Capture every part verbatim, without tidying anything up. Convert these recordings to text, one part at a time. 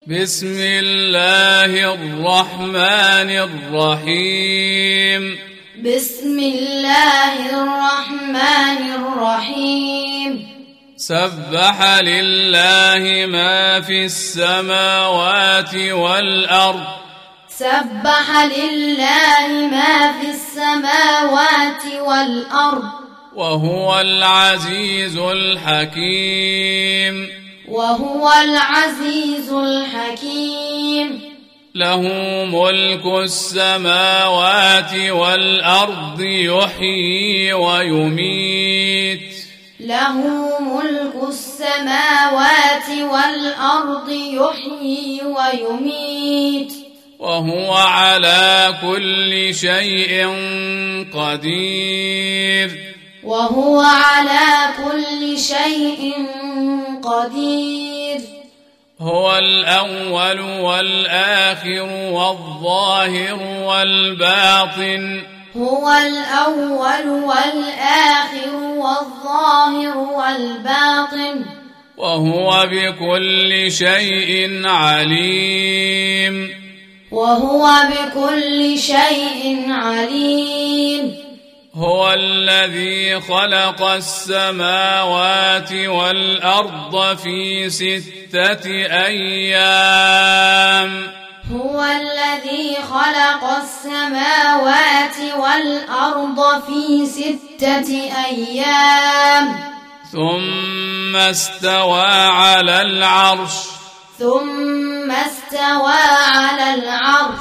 بسم الله الرحمن الرحيم بسم الله الرحمن الرحيم سبح لله ما في السماوات والأرض سبح لله ما في السماوات والأرض وهو العزيز الحكيم وهو العزيز الحكيم له ملك السماوات والأرض يحيي ويميت له ملك السماوات والأرض يحيي ويميت وهو على كل شيء قدير وهو على كل شيء قدير هو الأول والآخر والظاهر والباطن هو الأول والآخر والظاهر والباطن وهو بكل شيء عليم وهو بكل شيء عليم هو الذي خلق السماوات والأرض في ستة أيام هو الذي خلق السماوات والأرض في ستة أيام ثم استوى على العرش ثم استوى على العرش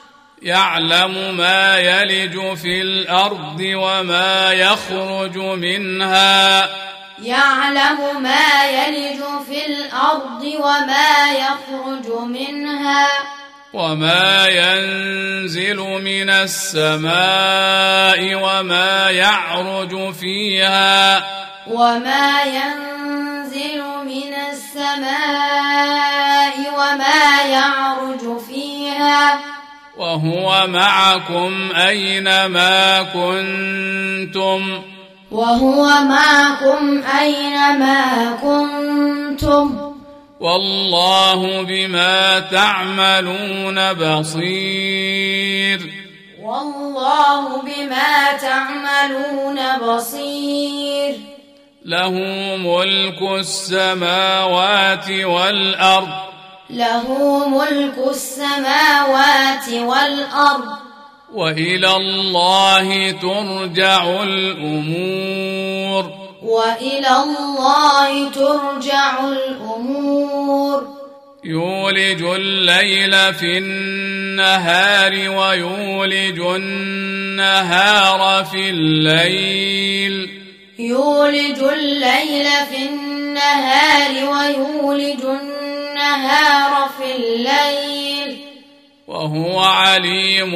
يعلم ما يلج في الأرض وما يخرج منها يعلم ما يلج في الأرض وما يخرج منها وما ينزل من السماء وما يعرج فيها وما ينزل من السماء وما يعرج فيها وهو معكم أينما كنتم وهو معكم أينما كنتم والله بما تعملون بصير والله بما تعملون بصير له ملك السماوات والأرض له ملك السماوات والأرض وإلى الله ترجع الأمور وإلى الله ترجع الأمور يولج الليل في النهار ويولج النهار في الليل يولج الليل في النهار ويولج النهار في الليل وهو عليم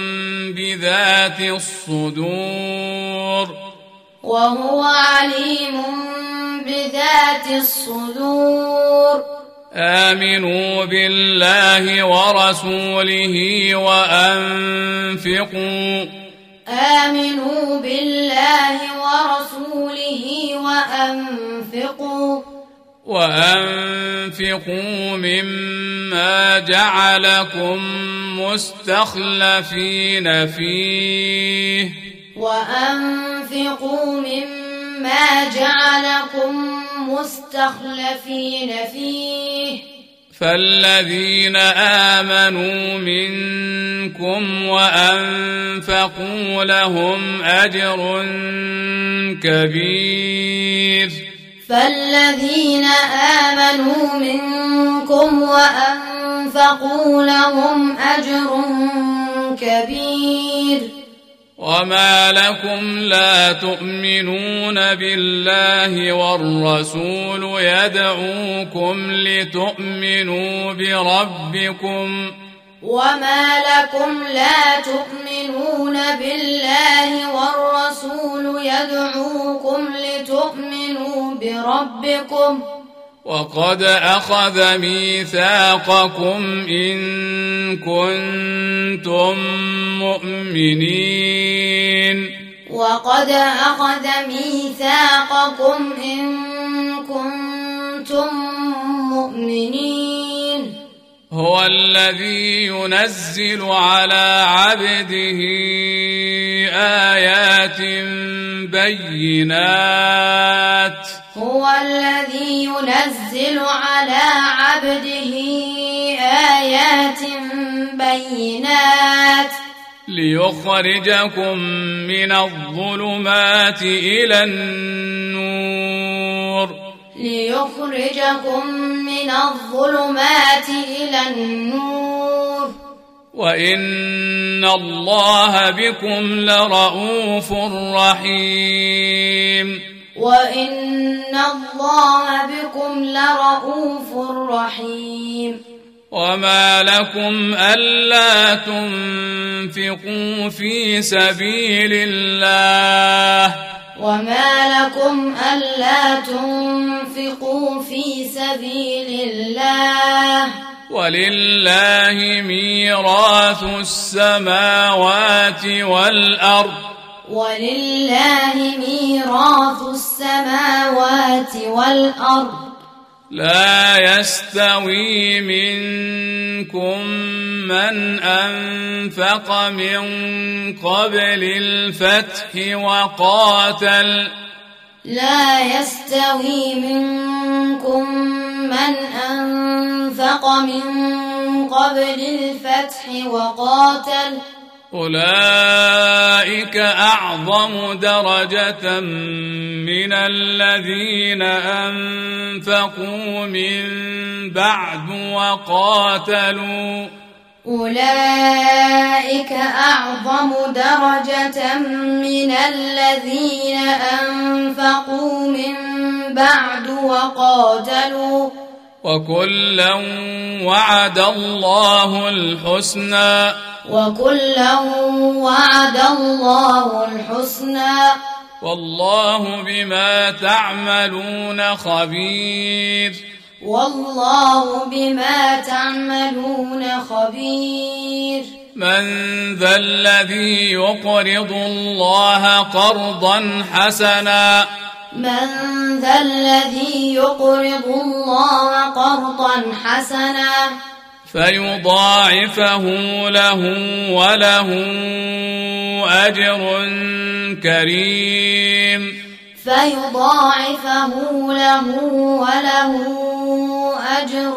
بذات الصدور وهو عليم بذات الصدور آمنوا بالله ورسوله وأنفقوا آمنوا بالله ورسوله وأنفقوا وأنفقوا مما جعلكم مستخلفين فيه وأنفقوا مما جعلكم مستخلفين فيه فالذين آمنوا منكم وأنفقوا لهم أجر كبير فالذين آمنوا منكم وأنفقوا لهم أجر كبير وما لكم لا تؤمنون بالله والرسول يدعوكم لتؤمنوا بربكم وما لكم لا تؤمنون بالله والرسول يدعوكم لتؤمنوا بربكم وقد أخذ ميثاقكم إن كنتم مؤمنين وقد أخذ ميثاقكم إن كنتم مؤمنين هو الذي ينزل على عبده آيات بينات هو الذي ينزل على عبده آيات بينات ليخرجكم من الظلمات إلى النور ليخرجكم من الظلمات إلى النور وإن الله بكم لرءوف رحيم وإن الله بكم لرءوف رحيم وما لكم ألا تنفقوا في سبيل الله وما لكم ألا تنفقوا في سبيل الله ولله ميراث السماوات والأرض ولله ميراث السماوات والأرض لا يستوي منكم من أنفق من قبل الفتح وقاتل لا يستوي منكم من أنفق من قبل الفتح وقاتل أولئك أعظم درجة من الذين أنفقوا من بعد وقاتلوا أولئك أعظم درجة من الذين أنفقوا من بعد وقاتلوا وكلا وعد الله الحسنى وكلا وعد الله الحسنى والله بما تعملون خبير والله بما تعملون خبير من ذا الذي يقرض الله قرضا حسنا من ذا الذي يقرض الله قرضا حسنا فيضاعفه له وله أجر كريم فيضاعفه له وله أجر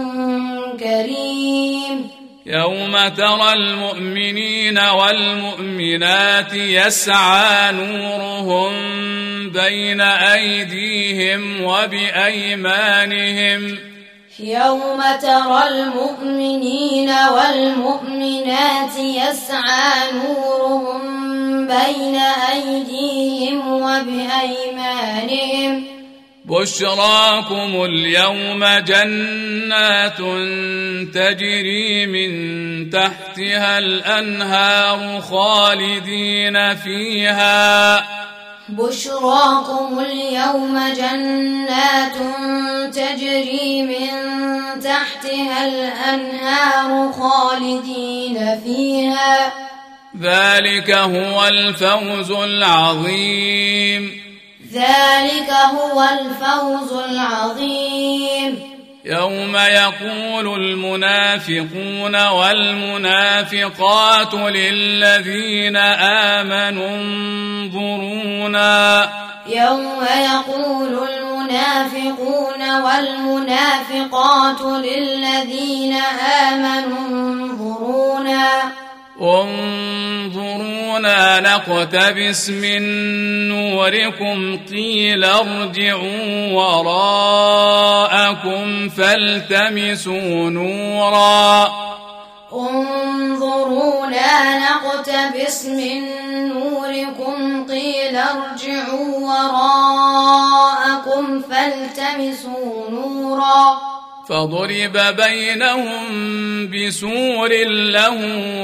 كريم يوم ترى المؤمنين والمؤمنات يسعى نورهم بين أيديهم وبأيمانهم يوم ترى المؤمنين والمؤمنات يسعى نورهم بين أيديهم وبأيمانهم بشراكم اليوم جنات تجري من تحتها الأنهار خالدين فيها بشراكم اليوم جنات تجري من تحتها الأنهار خالدين فيها ذلك هو الفوز العظيم ذلك هو الفوز العظيم يوم يقول المنافقون والمنافقات للذين آمنوا انظرونا يوم يقول المنافقون والمنافقات للذين آمنوا انظرونا انظرونا نقتبس من نوركم قيل ارجعوا وراءكم فالتمسوا نورا انظرونا نقتبس من نوركم قيل ارجعوا وراءكم فالتمسوا نورا فضرب بينهم بسور له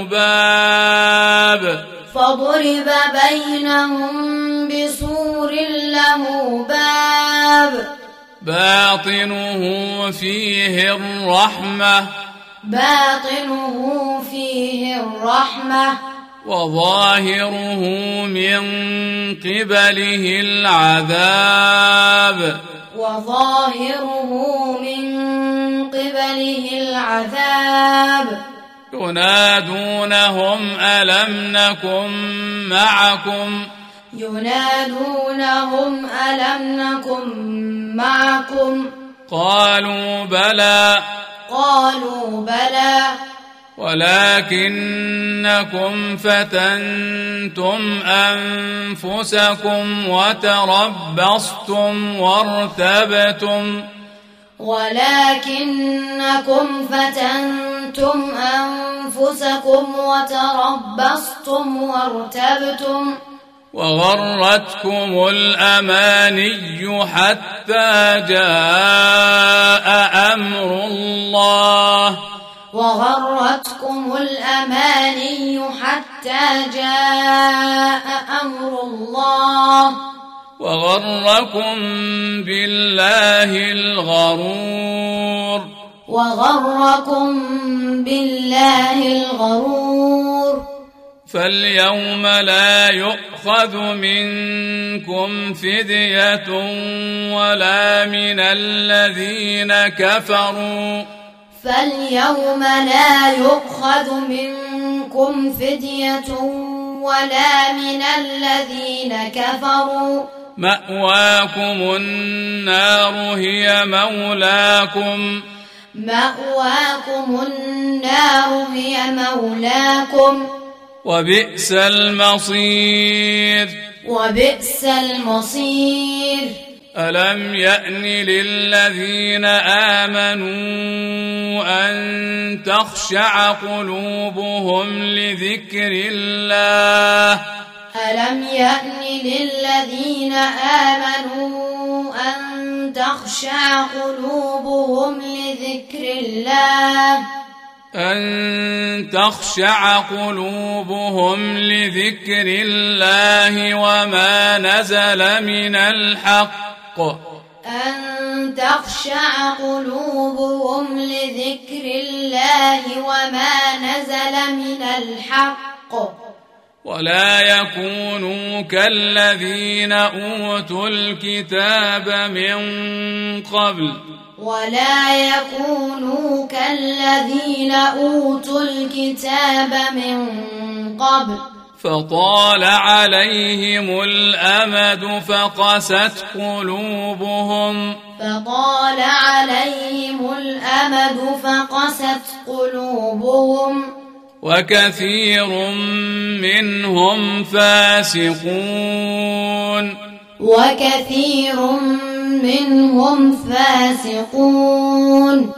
باب فضرب بينهم بسور له باب باطنه فيه الرحمة باطنه فيه الرحمة وظاهره من قبله العذاب وظاهره من قبله العذاب ينادونهم ألم نكن معكم ينادونهم ألم نكن معكم قالوا بلى قالوا بلى ولكنكم فتنتم أنفسكم وتربصتم وارتبتم ولكنكم فتنتم أنفسكم وتربصتم وارتبتم وغرتكم الأماني حتى جاء أمر الله وغرتكم الأماني حتى جاء أمر الله وغركم بالله الغرور وغركم بالله الغرور فاليوم لا يؤخذ منكم فدية ولا من الذين كفروا فاليوم لا يؤخذ منكم فدية ولا من الذين كفروا مأواكم النار هي مولاكم مأواكم النار هي مولاكم وبئس المصير وبئس المصير ألم يأن للذين آمنوا أن تخشع قلوبهم لذكر الله ألم يأن للذين آمنوا أن تخشع قلوبهم لذكر الله أن تخشع قلوبهم لذكر الله وما نزل من الحق أن تخشع قلوبهم لذكر الله وما نزل من الحق ولا يكونوا كالذين أوتوا الكتاب من قبل ولا يكونوا كالذين أوتوا الكتاب من قبل فطال عليهم الأمد فقست قلوبهم فطال عليهم الأمد فقست قلوبهم وكثير منهم فاسقون وكثير منهم فاسقون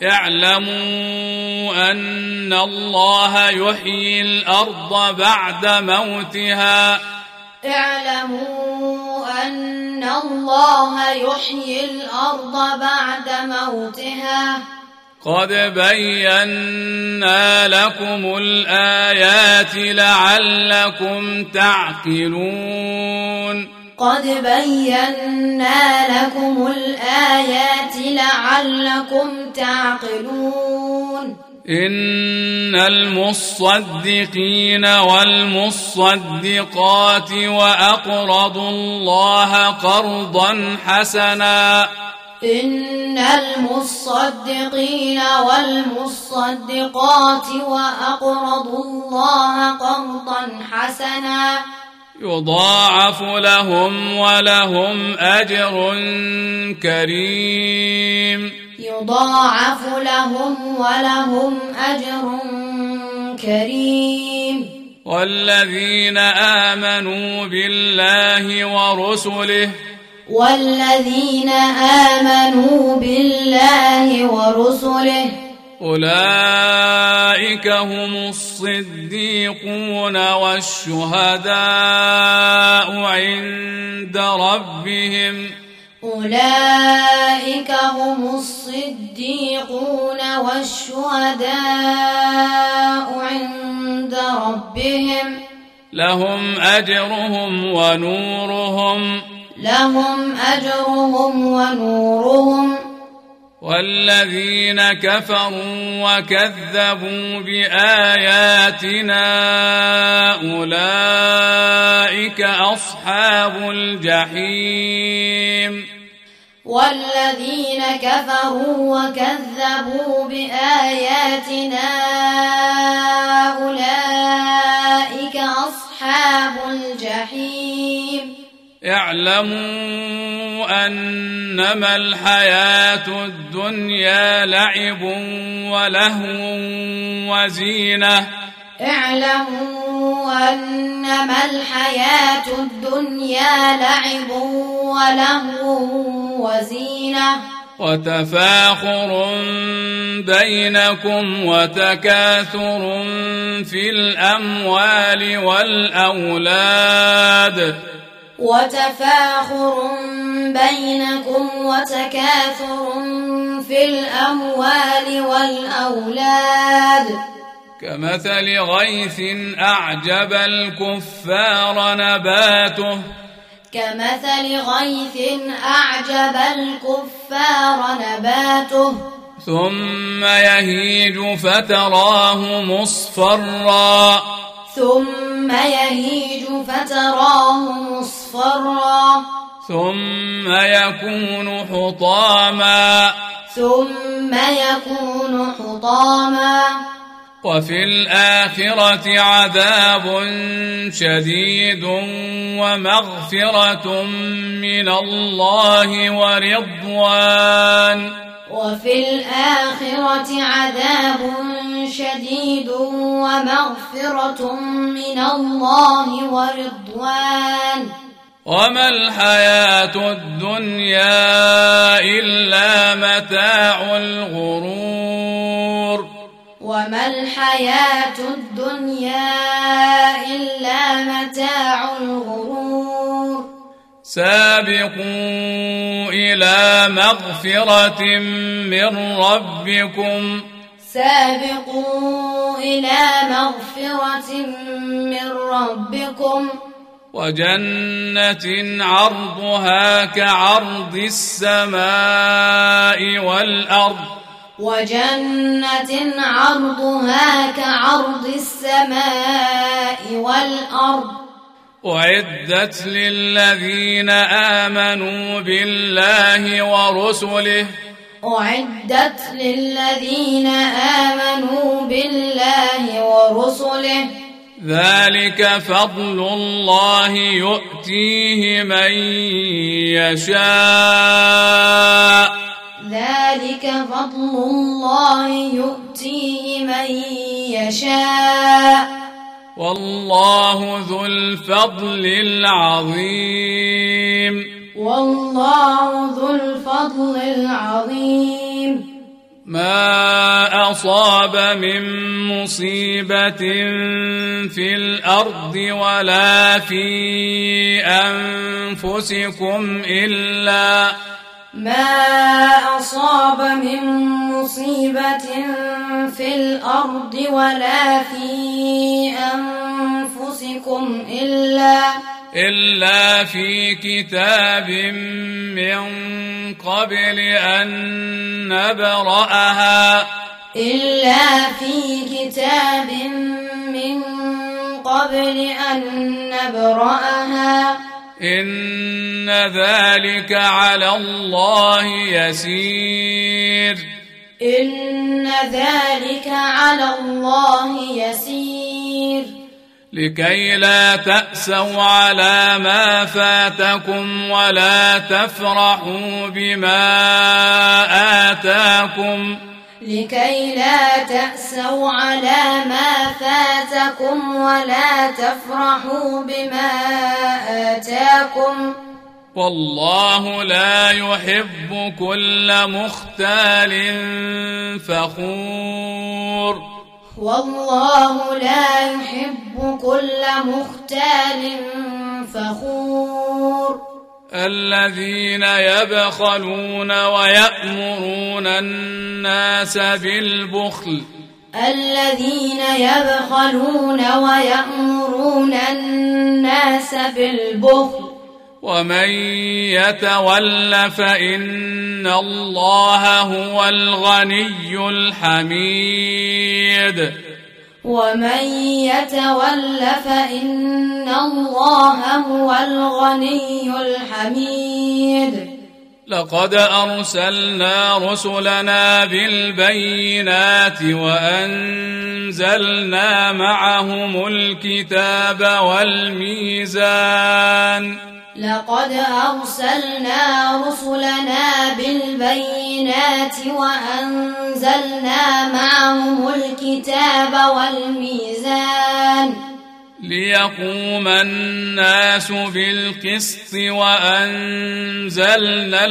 اعلموا أن الله يحيي الأرض بعد موتها اعلموا أن الله يحيي الأرض بعد موتها قد بينا لكم الآيات لعلكم تعقلون قد بينا لكم الآيات لعلكم تعقلون إن المصدقين والمصدقات وأقرضوا الله قرضا حسنا إن المصدقين والمصدقات وأقرضوا الله قرضا حسنا يضاعف لهم ولهم أجر كريم يضاعف لهم ولهم أجر كريم والذين آمنوا بالله ورسله والذين آمنوا بالله ورسله أولئك هم الصديقون والشهداء عند ربهم أولئك هم الصديقون والشهداء عند ربهم لهم أجرهم ونورهم لهم أجرهم ونورهم والذين كفروا وكذبوا بآياتنا أولئك أصحاب الجحيم والذين كفروا وكذبوا بآياتنا أولئك أصحاب الجحيم اعلموا أنما الحياة الدنيا لعب ولهو وزينة اعلموا أنما الحياة الدنيا لعب ولهو وزينة وتفاخر بينكم وتكاثر في الأموال والأولاد وتفاخر بينكم وتكاثر في الأموال والأولاد كمثل غيث أعجب الكفار نباته كمثل غيث أعجب الكفار نباته ثم يهيج فتراه مصفرا ثم يهيج فتراه مصفرا ثم يكون حطاما ثم يكون حطاما وفي الآخرة عذاب شديد ومغفرة من الله ورضوان وفي الآخرة عذاب شديد ومغفرة من الله ورضوان وما الحياة الدنيا إلا متاع الغرور وما الحياة الدنيا إلا متاع الغرور سابقوا إلى مغفرة من ربكم سابقوا إلى مغفرة من ربكم وجنة عرضها كعرض السماء والأرض وجنة عرضها كعرض السماء والأرض أعدت للذين آمنوا بالله ورسله أعدت للذين آمنوا بالله ورسله ذلك فضل الله يؤتيه من يشاء ذلك فضل الله يؤتيه من يشاء والله ذو الفضل العظيم والله ذو الفضل العظيم ما أصاب من مصيبة في الأرض ولا في أنفسكم إلا ما أصاب من مصيبة في الأرض ولا في أنفسكم إلا إلا في كتاب من قبل أن نبرأها إلا في كتاب من قبل أن نبرأها إن ذلك على الله يسير إن ذلك على الله يسير لكي لا تأسوا على ما فاتكم ولا تفرحوا بما آتاكم لكي لا تأسوا على ما فاتكم ولا تفرحوا بما آتاكم والله لا يحب كل مختال فخور والله لا يحب كل مختال فخور الذين يبخلون ويأمرون الناس بالبخل الذين يبخلون ويأمرون الناس بالبخل ومن يتول فإن الله هو الغني الحميد ومن يتول فإن الله هو الغني الحميد لقد أرسلنا رسلنا بالبينات وأنزلنا معهم الكتاب والميزان لقد أرسلنا رسلنا بالبينات وأنزلنا معهم الكتاب والميزان ليقوم الناس بالقسط وأنزلنا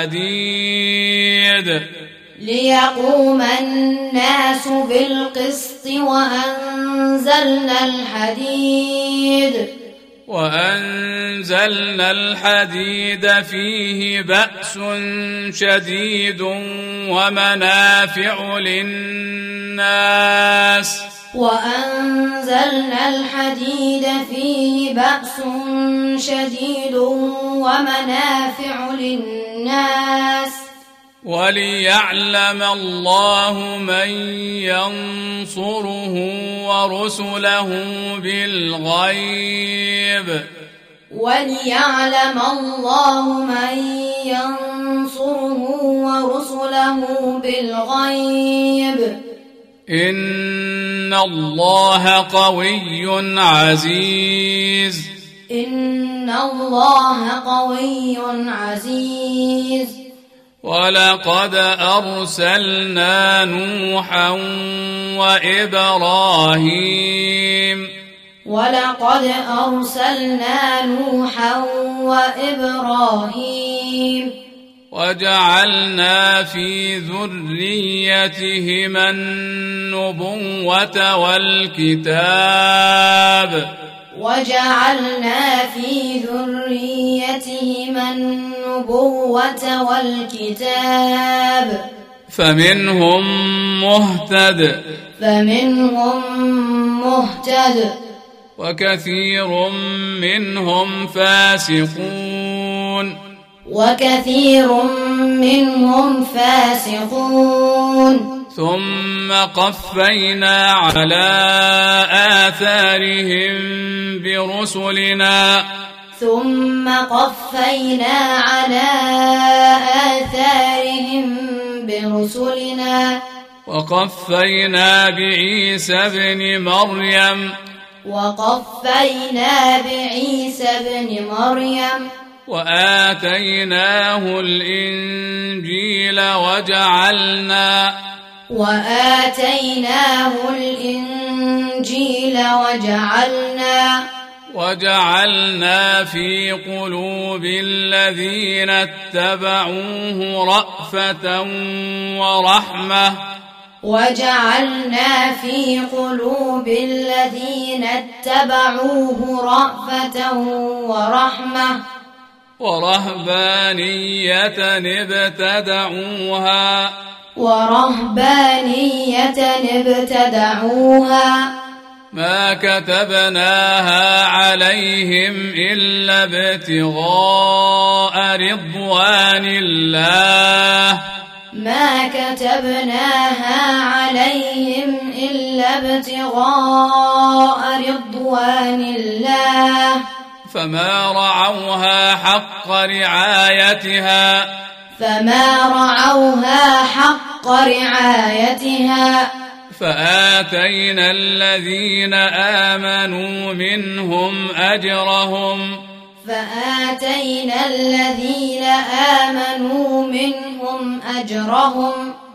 الحديد ليقوم الناس بالقسط وأنزلنا الحديد وأنزلنا الحديد فيه بأس شديد ومنافع للناس وأنزلنا الحديد فيه بأس شديد ومنافع للناس وليعلم الله من ينصره ورسله بالغيب وليعلم الله من ينصره ورسله بالغيب إن الله قوي عزيز إن الله قوي عزيز ولقد أرسلنا نوحا وإبراهيم ولقد أرسلنا نوحا وإبراهيم وجعلنا في ذريتهما النبوة والكتاب وجعلنا في ذريتهما النبوة والكتاب فمنهم مهتد فمنهم مهتد وكثير منهم فاسقون وكثير منهم فاسقون ثم قفينا على آثارهم برسلنا ثم قفينا على آثارهم برسلنا وقفينا بعيسى ابن مريم وقفينا بعيسى ابن مريم وآتيناه الإنجيل وجعلنا وآتيناه الإنجيل وجعلنا وجعلنا في قلوب الذين اتبعوه رأفة ورحمة وجعلنا في قلوب الذين اتبعوه رأفة ورحمة ورهبانية ابتدعوها ورهبانية ابتدعوها ما كتبناها عليهم إلا ابتغاء رضوان الله ما كتبناها عليهم إلا ابتغاء رضوان الله فما رعوها حق رعايتها فما رعوها حق رعايتها فآتينا الذين آمنوا منهم أجرهم فآتينا الذين آمنوا منهم أجرهم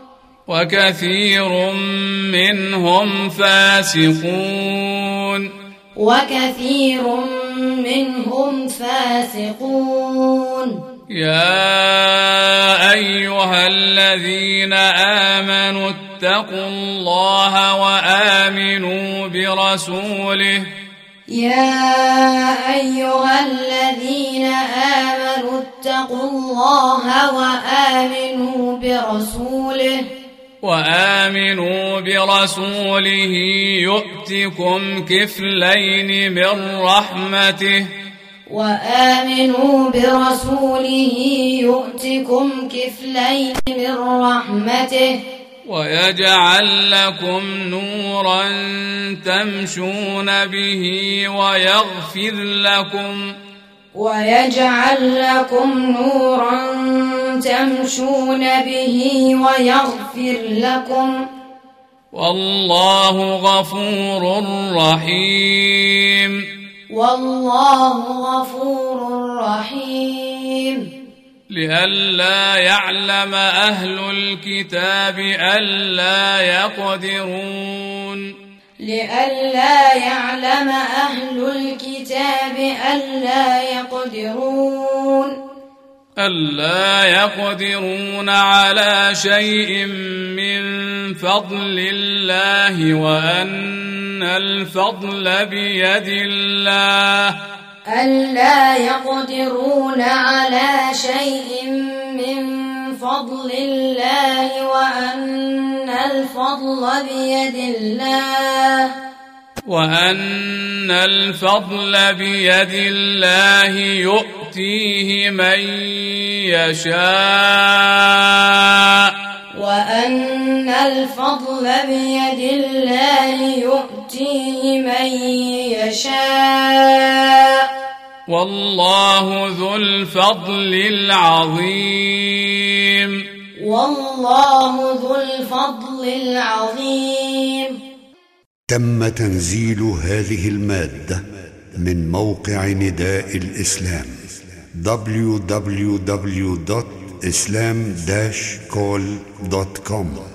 وكثير منهم فاسقون وكثير منهم فاسقون يا أيها الذين آمنوا اتقوا الله وآمنوا برسوله يا أيها الذين آمنوا اتقوا الله وآمنوا برسوله وآمنوا برسوله يؤتكم كفلين من رحمته وآمنوا برسوله يؤتكم كفلين من رحمته ويجعل لكم نورا تمشون به ويغفر لكم ويجعل لكم نورا تمشون به ويغفر لكم والله غفور رحيم والله غفور رحيم لئلا يعلم أهل الكتاب ألا يقدرون لئلا يعلم أهل الكتاب ألا يقدرون ألا يقدرون على شيء من فضل الله وأن الفضل بيد الله ألا يقدرون على شيء من فضل الله وأن الفضل بيد الله وأن الفضل بيد الله يؤتيه من يشاء وأن الفضل بيد الله يؤتيه من يشاء والله ذو الفضل العظيم والله ذو الفضل العظيم. تم تنزيل هذه المادة من موقع نداء الإسلام دبليو دبليو دبليو دوت إسلام داش كول دوت كوم.